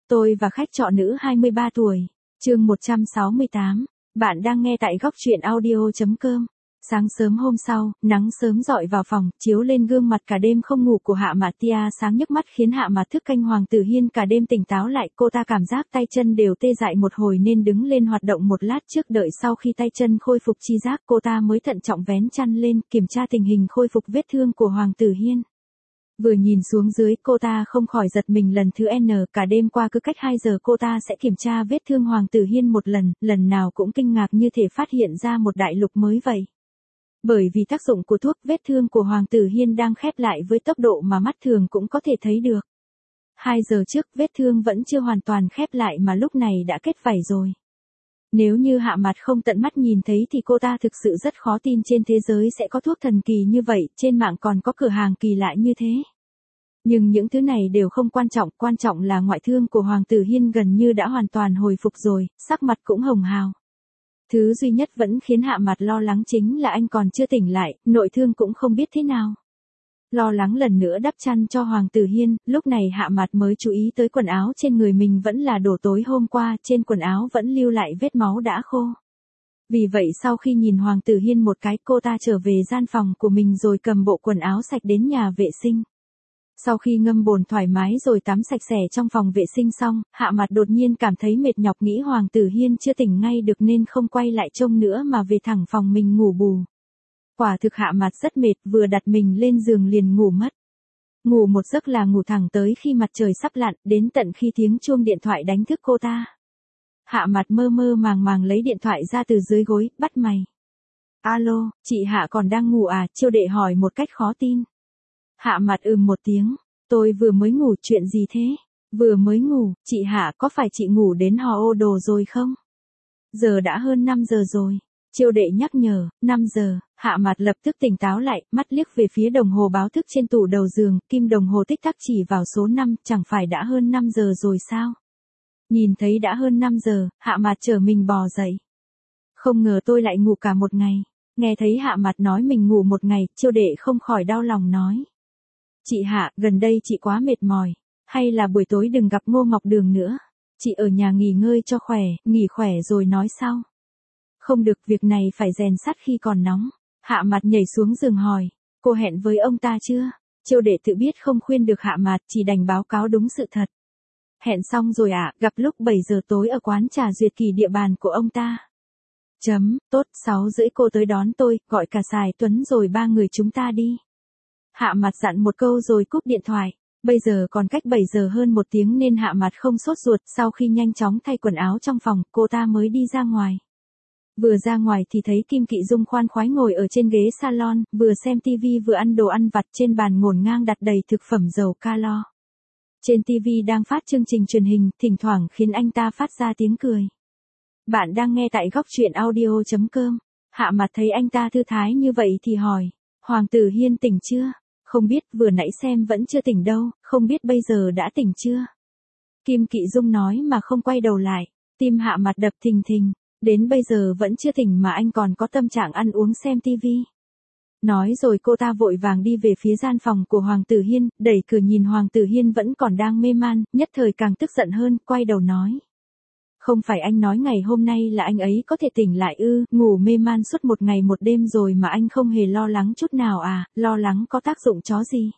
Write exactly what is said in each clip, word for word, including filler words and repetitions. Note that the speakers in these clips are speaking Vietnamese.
Tôi và khách trọ nữ hai mươi ba tuổi. Chương một trăm sáu mươi tám. Bạn đang nghe tại góc truyện audio chấm com. Sáng sớm hôm sau, nắng sớm rọi vào phòng, chiếu lên gương mặt cả đêm không ngủ của Hạ Mạt tia sáng nhức mắt khiến Hạ Mạt thức canh Hoàng Tử Hiên cả đêm tỉnh táo lại. Cô ta cảm giác tay chân đều tê dại một hồi nên đứng lên hoạt động một lát trước, đợi sau khi tay chân khôi phục chi giác cô ta mới thận trọng vén chăn lên, kiểm tra tình hình khôi phục vết thương của Hoàng Tử Hiên. Vừa nhìn xuống dưới cô ta không khỏi giật mình lần thứ N, cả đêm qua cứ cách hai giờ cô ta sẽ kiểm tra vết thương Hoàng Tử Hiên một lần, lần nào cũng kinh ngạc như thể phát hiện ra một đại lục mới vậy. Bởi vì tác dụng của thuốc, vết thương của Hoàng Tử Hiên đang khép lại với tốc độ mà mắt thường cũng có thể thấy được. Hai giờ trước vết thương vẫn chưa hoàn toàn khép lại mà lúc này đã kết vảy rồi. Nếu như Hạ Mạt không tận mắt nhìn thấy thì cô ta thực sự rất khó tin trên thế giới sẽ có thuốc thần kỳ như vậy, trên mạng còn có cửa hàng kỳ lạ như thế. Nhưng những thứ này đều không quan trọng, quan trọng là ngoại thương của Hoàng Tử Hiên gần như đã hoàn toàn hồi phục rồi, sắc mặt cũng hồng hào. Thứ duy nhất vẫn khiến Hạ Mạt lo lắng chính là anh còn chưa tỉnh lại, nội thương cũng không biết thế nào. Lo lắng lần nữa đắp chăn cho Hoàng Tử Hiên, lúc này Hạ Mạt mới chú ý tới quần áo trên người mình vẫn là đổ tối hôm qua, trên quần áo vẫn lưu lại vết máu đã khô. Vì vậy sau khi nhìn Hoàng Tử Hiên một cái, cô ta trở về gian phòng của mình rồi cầm bộ quần áo sạch đến nhà vệ sinh. Sau khi ngâm bồn thoải mái rồi tắm sạch sẽ trong phòng vệ sinh xong, Hạ Mạt đột nhiên cảm thấy mệt nhọc, nghĩ Hoàng Tử Hiên chưa tỉnh ngay được nên không quay lại trông nữa mà về thẳng phòng mình ngủ bù. Quả thực Hạ Mạt rất mệt, vừa đặt mình lên giường liền ngủ mất. Ngủ một giấc là ngủ thẳng tới khi mặt trời sắp lặn, đến tận khi tiếng chuông điện thoại đánh thức cô ta. Hạ Mạt mơ mơ màng màng lấy điện thoại ra từ dưới gối, bắt mày. Alo, chị Hạ còn đang ngủ à? Chiêu đệ hỏi một cách khó tin. Hạ Mạt ừm một tiếng, tôi vừa mới ngủ, chuyện gì thế? Vừa mới ngủ, chị Hạ có phải chị ngủ đến hò ô đồ rồi không? Giờ đã hơn năm giờ rồi. Chiêu đệ nhắc nhở, năm giờ, Hạ Mạt lập tức tỉnh táo lại, mắt liếc về phía đồng hồ báo thức trên tủ đầu giường, kim đồng hồ tích tắc chỉ vào số năm, chẳng phải đã hơn năm giờ rồi sao? Nhìn thấy đã hơn năm giờ, Hạ Mạt trở mình bò dậy. Không ngờ tôi lại ngủ cả một ngày. Nghe thấy Hạ Mạt nói mình ngủ một ngày, chiêu đệ không khỏi đau lòng nói. Chị Hạ, gần đây chị quá mệt mỏi, hay là buổi tối đừng gặp Ngô Ngọc Đường nữa. Chị ở nhà nghỉ ngơi cho khỏe, nghỉ khỏe rồi nói sau. Không được, việc này phải rèn sắt khi còn nóng. Hạ Mạt nhảy xuống giường hỏi, cô hẹn với ông ta chưa? Chiêu đệ tự biết không khuyên được Hạ Mạt, chỉ đành báo cáo đúng sự thật. Hẹn xong rồi ạ, à, gặp lúc bảy giờ tối ở quán trà Duyệt Kỳ, địa bàn của ông ta. Chấm, tốt, sáu rưỡi cô tới đón tôi, gọi cả Sài Tuấn rồi ba người chúng ta đi. Hạ Mạt dặn một câu rồi cúp điện thoại. Bây giờ còn cách bảy giờ hơn một tiếng nên Hạ Mạt không sốt ruột, sau khi nhanh chóng thay quần áo trong phòng, cô ta mới đi ra ngoài. Vừa ra ngoài thì thấy Kim Kỵ Dung khoan khoái ngồi ở trên ghế salon, vừa xem tivi vừa ăn đồ ăn vặt, trên bàn ngổn ngang đặt đầy thực phẩm giàu calo. Trên tivi đang phát chương trình truyền hình, thỉnh thoảng khiến anh ta phát ra tiếng cười. Bạn đang nghe tại góc truyện audio chấm com. Hạ Mạt thấy anh ta thư thái như vậy thì hỏi, Hoàng Tử Hiên tỉnh chưa? Không biết, vừa nãy xem vẫn chưa tỉnh đâu, không biết bây giờ đã tỉnh chưa? Kim Kỵ Dung nói mà không quay đầu lại, tim Hạ Mạt đập thình thình, đến bây giờ vẫn chưa tỉnh mà anh còn có tâm trạng ăn uống xem tivi. Nói rồi cô ta vội vàng đi về phía gian phòng của Hoàng Tử Hiên, đẩy cửa nhìn Hoàng Tử Hiên vẫn còn đang mê man, nhất thời càng tức giận hơn, quay đầu nói. Không phải anh nói ngày hôm nay là anh ấy có thể tỉnh lại ư, ngủ mê man suốt một ngày một đêm rồi mà anh không hề lo lắng chút nào à, lo lắng có tác dụng chó gì.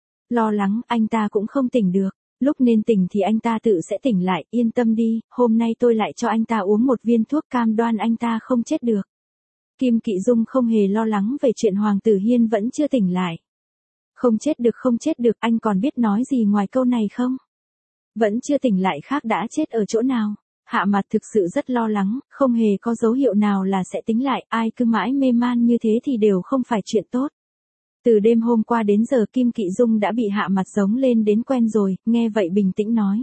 Lo lắng, anh ta cũng không tỉnh được, lúc nên tỉnh thì anh ta tự sẽ tỉnh lại, yên tâm đi, hôm nay tôi lại cho anh ta uống một viên thuốc cam đoan anh ta không chết được. Kim Kỵ Dung không hề lo lắng về chuyện Hoàng Tử Hiên vẫn chưa tỉnh lại. Không chết được không chết được, anh còn biết nói gì ngoài câu này không? Vẫn chưa tỉnh lại khác đã chết ở chỗ nào? Hạ Mạt thực sự rất lo lắng, không hề có dấu hiệu nào là sẽ tính lại, ai cứ mãi mê man như thế thì đều không phải chuyện tốt. Từ đêm hôm qua đến giờ Kim Kỵ Dung đã bị Hạ Mạt giống lên đến quen rồi, nghe vậy bình tĩnh nói.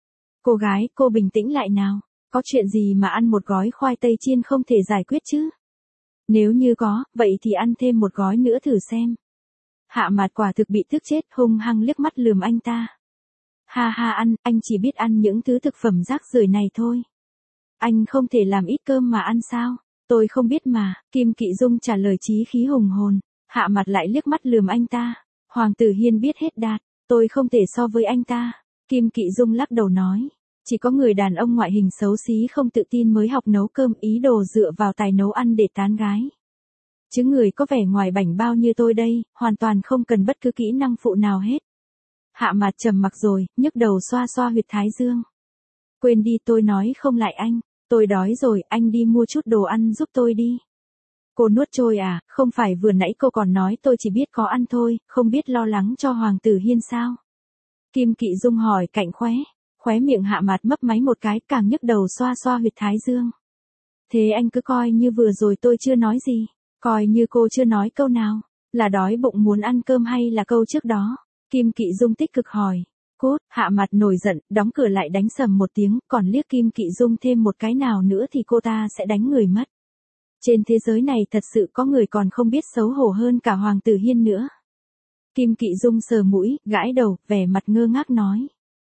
Cô gái, cô bình tĩnh lại nào, có chuyện gì mà ăn một gói khoai tây chiên không thể giải quyết chứ? Nếu như có, vậy thì ăn thêm một gói nữa thử xem. Hạ Mạt quả thực bị tức chết, hung hăng liếc mắt lườm anh ta. Ha ha, ăn, anh chỉ biết ăn những thứ thực phẩm rác rưởi này thôi. Anh không thể làm ít cơm mà ăn sao? Tôi không biết mà, Kim Kỵ Dung trả lời chí khí hùng hồn. Hạ Mạt lại liếc mắt lườm anh ta. Hoàng Tử Hiên biết hết đạt, tôi không thể so với anh ta. Kim Kỵ Dung lắc đầu nói. Chỉ có người đàn ông ngoại hình xấu xí không tự tin mới học nấu cơm, ý đồ dựa vào tài nấu ăn để tán gái. Chứ người có vẻ ngoài bảnh bao như tôi đây, hoàn toàn không cần bất cứ kỹ năng phụ nào hết. Hạ Mạt trầm mặc rồi, nhấc đầu xoa xoa huyệt thái dương. Quên đi, tôi nói không lại anh. Tôi đói rồi, anh đi mua chút đồ ăn giúp tôi đi. Cô nuốt trôi à, không phải vừa nãy cô còn nói tôi chỉ biết có ăn thôi, không biết lo lắng cho Hoàng tử Hiên sao? Kim Kỵ Dung hỏi cạnh khóe. Khóe miệng Hạ Mạt mấp máy một cái, càng nhấc đầu xoa xoa huyệt thái dương. Thế anh cứ coi như vừa rồi tôi chưa nói gì. Coi như cô chưa nói câu nào. Là đói bụng muốn ăn cơm hay là câu trước đó? Kim Kỵ Dung tích cực hỏi. Cốt, Hạ Mạt nổi giận, đóng cửa lại đánh sầm một tiếng, còn liếc Kim Kỵ Dung thêm một cái nào nữa thì cô ta sẽ đánh người mất. Trên thế giới này thật sự có người còn không biết xấu hổ hơn cả Hoàng tử Hiên nữa. Kim Kỵ Dung sờ mũi, gãi đầu, vẻ mặt ngơ ngác nói.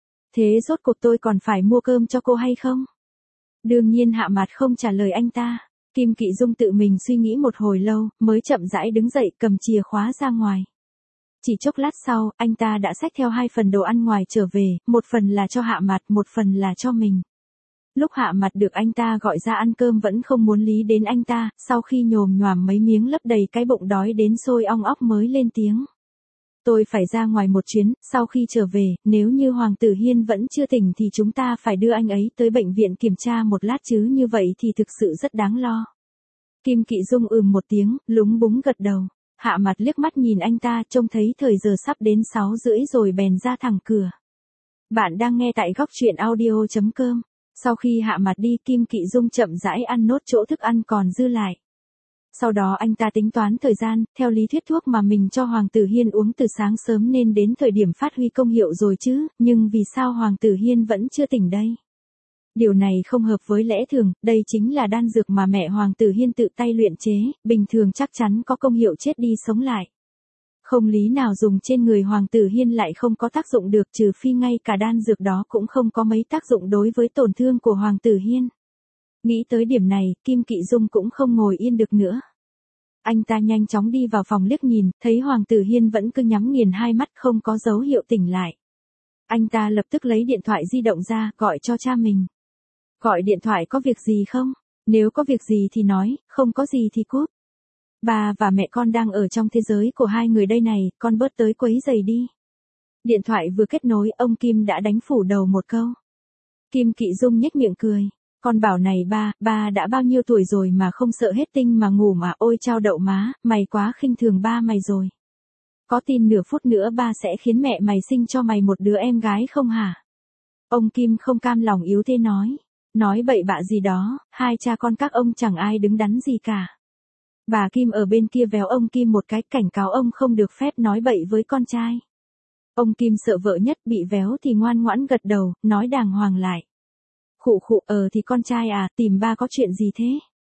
Thế rốt cuộc tôi còn phải mua cơm cho cô hay không? Đương nhiên Hạ Mạt không trả lời anh ta. Kim Kỵ Dung tự mình suy nghĩ một hồi lâu, mới chậm rãi đứng dậy cầm chìa khóa ra ngoài. Chỉ chốc lát sau, anh ta đã xách theo hai phần đồ ăn ngoài trở về, một phần là cho Hạ Mạt, một phần là cho mình. Lúc Hạ Mạt được anh ta gọi ra ăn cơm vẫn không muốn lý đến anh ta, sau khi nhồm nhoàm mấy miếng lấp đầy cái bụng đói đến sôi ong óc mới lên tiếng. Tôi phải ra ngoài một chuyến, sau khi trở về, nếu như Hoàng tử Hiên vẫn chưa tỉnh thì chúng ta phải đưa anh ấy tới bệnh viện kiểm tra một lát chứ, như vậy thì thực sự rất đáng lo. Kim Kỵ Dung ừm một tiếng, lúng búng gật đầu. Hạ Mạt liếc mắt nhìn anh ta, trông thấy thời giờ sắp đến sáu rưỡi rồi bèn ra thẳng cửa. Bạn đang nghe tại góc truyện audio chấm com. Sau khi Hạ Mạt đi, Kim Kỵ Dung chậm rãi ăn nốt chỗ thức ăn còn dư lại. Sau đó anh ta tính toán thời gian, theo lý thuyết thuốc mà mình cho Hoàng tử Hiên uống từ sáng sớm nên đến thời điểm phát huy công hiệu rồi chứ, nhưng vì sao Hoàng tử Hiên vẫn chưa tỉnh đây? Điều này không hợp với lẽ thường, đây chính là đan dược mà mẹ Hoàng tử Hiên tự tay luyện chế, bình thường chắc chắn có công hiệu chết đi sống lại. Không lý nào dùng trên người Hoàng tử Hiên lại không có tác dụng được, trừ phi ngay cả đan dược đó cũng không có mấy tác dụng đối với tổn thương của Hoàng tử Hiên. Nghĩ tới điểm này, Kim Kỵ Dung cũng không ngồi yên được nữa. Anh ta nhanh chóng đi vào phòng liếc nhìn, thấy Hoàng tử Hiên vẫn cứ nhắm nghiền hai mắt không có dấu hiệu tỉnh lại. Anh ta lập tức lấy điện thoại di động ra, gọi cho cha mình. Gọi điện thoại có việc gì không? Nếu có việc gì thì nói, không có gì thì cút. Bà và mẹ con đang ở trong thế giới của hai người đây này, con bớt tới quấy rầy đi. Điện thoại vừa kết nối, ông Kim đã đánh phủ đầu một câu. Kim Kỵ Dung nhếch miệng cười. Con bảo này ba, ba đã bao nhiêu tuổi rồi mà không sợ hết tinh mà ngủ mà, ôi chao đậu má, mày quá khinh thường ba mày rồi. Có tin nửa phút nữa ba sẽ khiến mẹ mày sinh cho mày một đứa em gái không hả? Ông Kim không cam lòng yếu thế nói. Nói bậy bạ gì đó, hai cha con các ông chẳng ai đứng đắn gì cả. Bà Kim ở bên kia véo ông Kim một cái, cảnh cáo ông không được phép nói bậy với con trai. Ông Kim sợ vợ nhất, bị véo thì ngoan ngoãn gật đầu, nói đàng hoàng lại. Khụ khụ, ờ thì con trai à, tìm ba có chuyện gì thế?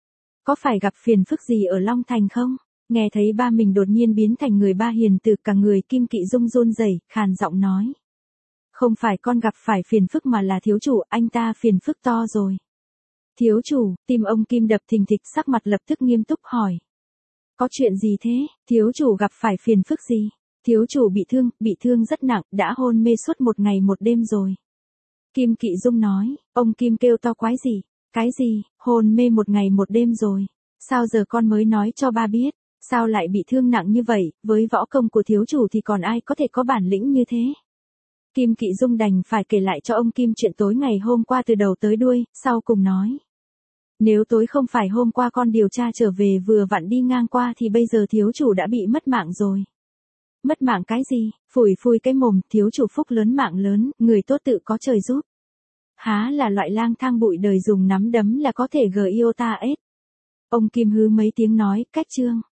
Có phải gặp phiền phức gì ở Long Thành không? Nghe thấy ba mình đột nhiên biến thành người ba hiền từ, cả người Kim Kỵ Dung run rẩy, khàn giọng nói. Không phải con gặp phải phiền phức mà là thiếu chủ, anh ta phiền phức to rồi. Thiếu chủ, tim ông Kim đập thình thịch, sắc mặt lập tức nghiêm túc hỏi. Có chuyện gì thế? Thiếu chủ gặp phải phiền phức gì? Thiếu chủ bị thương, bị thương rất nặng, đã hôn mê suốt một ngày một đêm rồi. Kim Kỵ Dung nói, ông Kim kêu to quái gì? Cái gì, hôn mê một ngày một đêm rồi? Sao giờ con mới nói cho ba biết? Sao lại bị thương nặng như vậy, với võ công của thiếu chủ thì còn ai có thể có bản lĩnh như thế? Kim Kỵ Dung đành phải kể lại cho ông Kim chuyện tối ngày hôm qua từ đầu tới đuôi, sau cùng nói. Nếu tối không phải hôm qua con điều tra trở về vừa vặn đi ngang qua thì bây giờ thiếu chủ đã bị mất mạng rồi. Mất mạng cái gì? Phủi phui cái mồm, thiếu chủ phúc lớn mạng lớn, người tốt tự có trời giúp. Há là loại lang thang bụi đời dùng nắm đấm là có thể gờ yêu ta ết. Ông Kim hứ mấy tiếng nói, cách chương.